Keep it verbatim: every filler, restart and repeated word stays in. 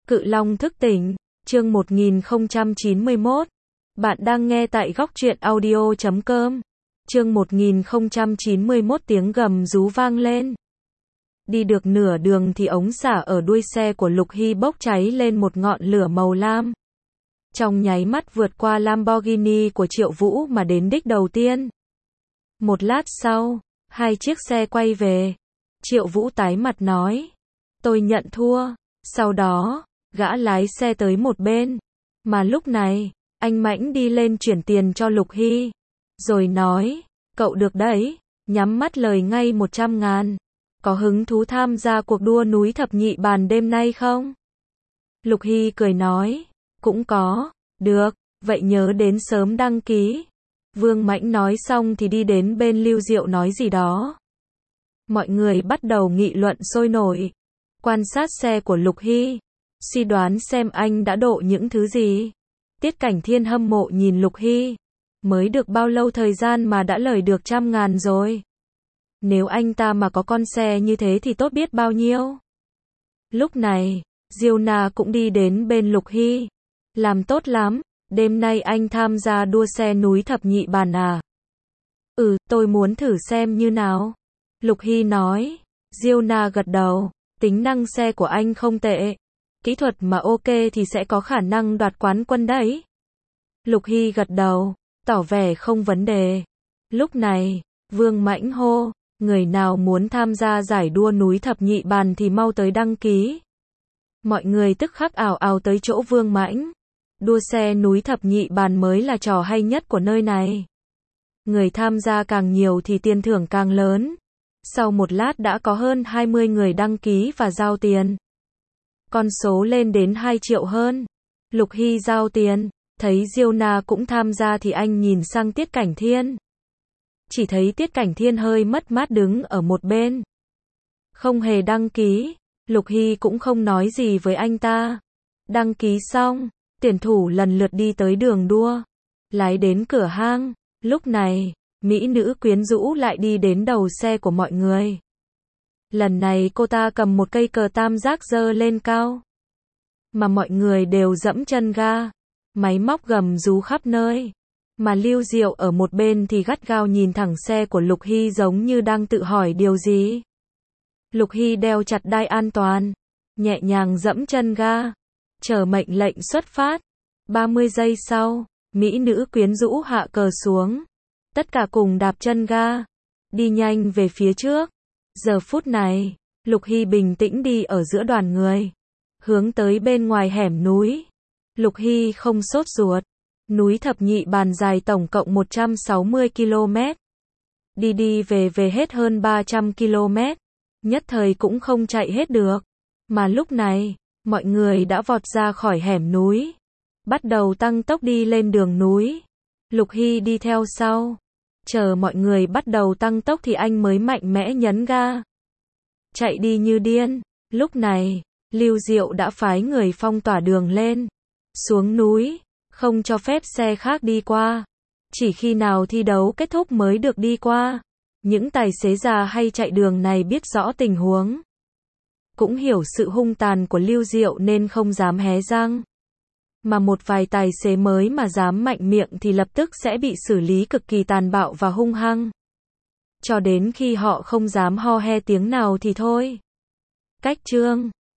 Cự Long thức tỉnh, chương một nghìn không trăm chín mươi mốt. Bạn đang nghe tại góc truyện audio chấm com. Chương một nghìn không trăm chín mươi mốt tiếng gầm rú vang lên. Đi được nửa đường thì ống xả ở đuôi xe của Lục Hy bốc cháy lên một ngọn lửa màu lam. Trong nháy mắt vượt qua Lamborghini của Triệu Vũ mà đến đích đầu tiên. Một lát sau, hai chiếc xe quay về. Triệu Vũ tái mặt nói: "Tôi nhận thua." Sau đó, gã lái xe tới một bên. Mà lúc này, anh Mãnh đi lên chuyển tiền cho Lục Hy. Rồi nói: "Cậu được đấy." Nhắm mắt lời ngay một trăm ngàn. "Có hứng thú tham gia cuộc đua núi thập nhị bàn đêm nay không?" Lục Hy cười nói: "Cũng có." "Được, vậy nhớ đến sớm đăng ký." Vương Mãnh nói xong thì đi đến bên Lưu Diệu nói gì đó. Mọi người bắt đầu nghị luận sôi nổi. Quan sát xe của Lục Hy, suy đoán xem anh đã độ những thứ gì. Tiết Cảnh Thiên hâm mộ nhìn Lục Hy. Mới được bao lâu thời gian mà đã lời được trăm ngàn rồi. Nếu anh ta mà có con xe như thế thì tốt biết bao nhiêu. Lúc này, Diêu Na cũng đi đến bên Lục Hy. "Làm tốt lắm, đêm nay anh tham gia đua xe núi thập nhị bàn à?" "Ừ, tôi muốn thử xem như nào." Lục Hy nói. Diêu Na gật đầu. "Tính năng xe của anh không tệ. Kỹ thuật mà ok thì sẽ có khả năng đoạt quán quân đấy." Lục Hy gật đầu, tỏ vẻ không vấn đề. Lúc này, Vương Mãnh hô: "Người nào muốn tham gia giải đua núi thập nhị bàn thì mau tới đăng ký." Mọi người tức khắc ào ào tới chỗ Vương Mãnh. Đua xe núi thập nhị bàn mới là trò hay nhất của nơi này. Người tham gia càng nhiều thì tiền thưởng càng lớn. Sau một lát đã có hơn hai mươi người đăng ký và giao tiền. Con số lên đến hai triệu hơn. Lục Hy giao tiền, thấy Diêu Na cũng tham gia thì anh nhìn sang Tiết Cảnh Thiên. Chỉ thấy Tiết Cảnh Thiên hơi mất mát đứng ở một bên. Không hề đăng ký. Lục Hy cũng không nói gì với anh ta. Đăng ký xong, tuyển thủ lần lượt đi tới đường đua. Lái đến cửa hang. Lúc này, mỹ nữ quyến rũ lại đi đến đầu xe của mọi người. Lần này cô ta cầm một cây cờ tam giác giơ lên cao. Mà mọi người đều dẫm chân ga. Máy móc gầm rú khắp nơi. Mà Lưu Diệu ở một bên thì gắt gao nhìn thẳng xe của Lục Hy giống như đang tự hỏi điều gì. Lục Hy đeo chặt đai an toàn. Nhẹ nhàng dẫm chân ga. Chờ mệnh lệnh xuất phát. ba mươi giây sau, mỹ nữ quyến rũ hạ cờ xuống. Tất cả cùng đạp chân ga. Đi nhanh về phía trước. Giờ phút này, Lục Hy bình tĩnh đi ở giữa đoàn người. Hướng tới bên ngoài hẻm núi. Lục Hy không sốt ruột. Núi thập nhị bàn dài tổng cộng một trăm sáu mươi ki lô mét. Đi đi về về hết hơn ba trăm ki lô mét. Nhất thời cũng không chạy hết được. Mà lúc này, mọi người đã vọt ra khỏi hẻm núi. Bắt đầu tăng tốc đi lên đường núi. Lục Hy đi theo sau. Chờ mọi người bắt đầu tăng tốc thì anh mới mạnh mẽ nhấn ga. Chạy đi như điên. Lúc này, Lưu Diệu đã phái người phong tỏa đường lên. Xuống núi, không cho phép xe khác đi qua. Chỉ khi nào thi đấu kết thúc mới được đi qua. Những tài xế già hay chạy đường này biết rõ tình huống. Cũng hiểu sự hung tàn của Lưu Diệu nên không dám hé răng. Mà một vài tài xế mới mà dám mạnh miệng thì lập tức sẽ bị xử lý cực kỳ tàn bạo và hung hăng. Cho đến khi họ không dám ho he tiếng nào thì thôi. Cách chương